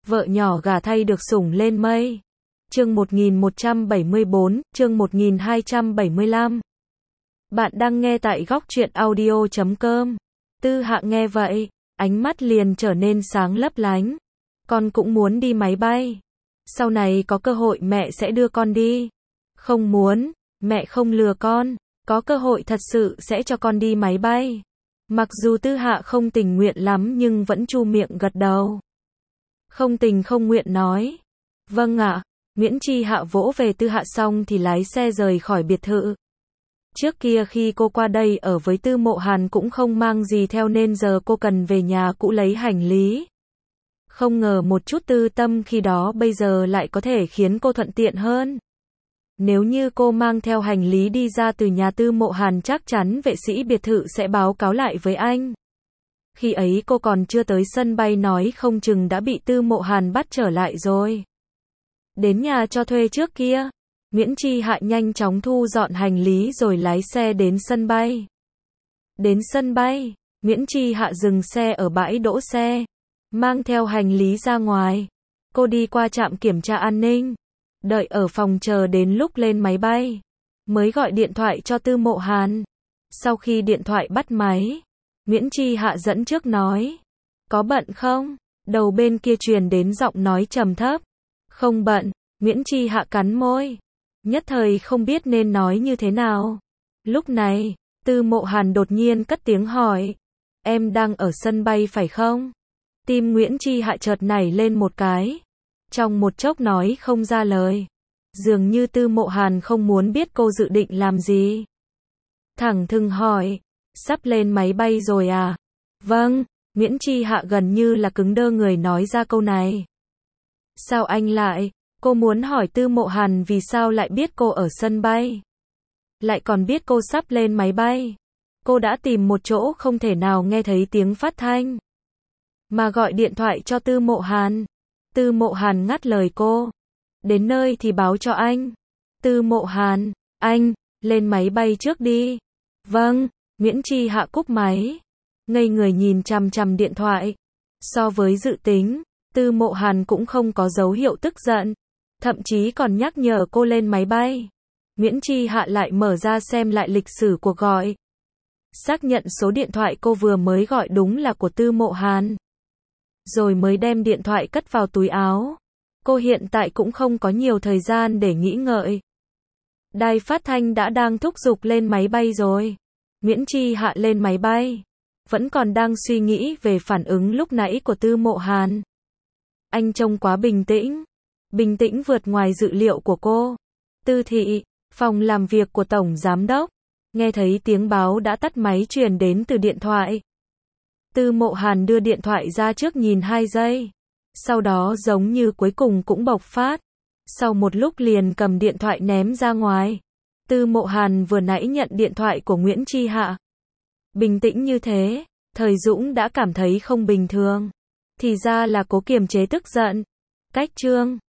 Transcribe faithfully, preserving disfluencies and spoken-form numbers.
Vợ nhỏ gả thay được sủng lên mây. Chương một nghìn một trăm bảy mươi bốn, chương một nghìn hai trăm bảy mươi lăm. Bạn đang nghe tại góc truyện audio chấm com. Tư Hạ nghe vậy, ánh mắt liền trở nên sáng lấp lánh. Con cũng muốn đi máy bay. Sau này có cơ hội mẹ sẽ đưa con đi. Không muốn, mẹ không lừa con. Có cơ hội thật sự sẽ cho con đi máy bay. Mặc dù Tư Hạ không tình nguyện lắm nhưng vẫn chu miệng gật đầu. Không tình không nguyện nói. Vâng ạ. Nguyễn Chi Hạ vỗ về Tư Hạ xong thì lái xe rời khỏi biệt thự. Trước kia khi cô qua đây ở với Tư Mộ Hàn cũng không mang gì theo nên giờ cô cần về nhà cũ lấy hành lý. Không ngờ một chút tư tâm khi đó bây giờ lại có thể khiến cô thuận tiện hơn. Nếu như cô mang theo hành lý đi ra từ nhà Tư Mộ Hàn chắc chắn vệ sĩ biệt thự sẽ báo cáo lại với anh. Khi ấy cô còn chưa tới sân bay nói không chừng đã bị Tư Mộ Hàn bắt trở lại rồi. Đến nhà cho thuê trước kia, Nguyễn Chi Hạ nhanh chóng thu dọn hành lý rồi lái xe đến sân bay. Đến sân bay, Nguyễn Chi Hạ dừng xe ở bãi đỗ xe, mang theo hành lý ra ngoài. Cô đi qua trạm kiểm tra an ninh, đợi ở phòng chờ đến lúc lên máy bay, mới gọi điện thoại cho Tư Mộ Hàn. Sau khi điện thoại bắt máy, Nguyễn Chi Hạ dẫn trước nói, có bận không? Đầu bên kia truyền đến giọng nói trầm thấp. Không bận, Nguyễn Chi Hạ cắn môi. Nhất thời không biết nên nói như thế nào. Lúc này, Tư Mộ Hàn đột nhiên cất tiếng hỏi. Em đang ở sân bay phải không? Tim Nguyễn Chi Hạ chợt nảy lên một cái. Trong một chốc nói không ra lời. Dường như Tư Mộ Hàn không muốn biết cô dự định làm gì. Thẳng thừng hỏi. Sắp lên máy bay rồi à? Vâng, Nguyễn Chi Hạ gần như là cứng đơ người nói ra câu này. Sao anh lại? Cô muốn hỏi Tư Mộ Hàn vì sao lại biết cô ở sân bay. Lại còn biết cô sắp lên máy bay. Cô đã tìm một chỗ không thể nào nghe thấy tiếng phát thanh. Mà gọi điện thoại cho Tư Mộ Hàn. Tư Mộ Hàn ngắt lời cô. Đến nơi thì báo cho anh. Tư Mộ Hàn, anh, lên máy bay trước đi. Vâng, Nguyễn Chi Hạ cúp máy. Ngây người nhìn chằm chằm điện thoại. So với dự tính, Tư Mộ Hàn cũng không có dấu hiệu tức giận. Thậm chí còn nhắc nhở cô lên máy bay. Nguyễn Chi Hạ lại mở ra xem lại lịch sử cuộc gọi. Xác nhận số điện thoại cô vừa mới gọi đúng là của Tư Mộ Hàn. Rồi mới đem điện thoại cất vào túi áo. Cô hiện tại cũng không có nhiều thời gian để nghĩ ngợi. Đài phát thanh đã đang thúc giục lên máy bay rồi. Nguyễn Chi Hạ lên máy bay. Vẫn còn đang suy nghĩ về phản ứng lúc nãy của Tư Mộ Hàn. Anh trông quá bình tĩnh. Bình tĩnh vượt ngoài dự liệu của cô. Tư thị, phòng làm việc của Tổng Giám Đốc. Nghe thấy tiếng báo đã tắt máy truyền đến từ điện thoại. Tư Mộ Hàn đưa điện thoại ra trước nhìn hai giây. Sau đó giống như cuối cùng cũng bộc phát. Sau một lúc liền cầm điện thoại ném ra ngoài. Tư Mộ Hàn vừa nãy nhận điện thoại của Nguyễn Chi Hạ. Bình tĩnh như thế, Thời Dũng đã cảm thấy không bình thường. Thì ra là cố kiềm chế tức giận. Cách chương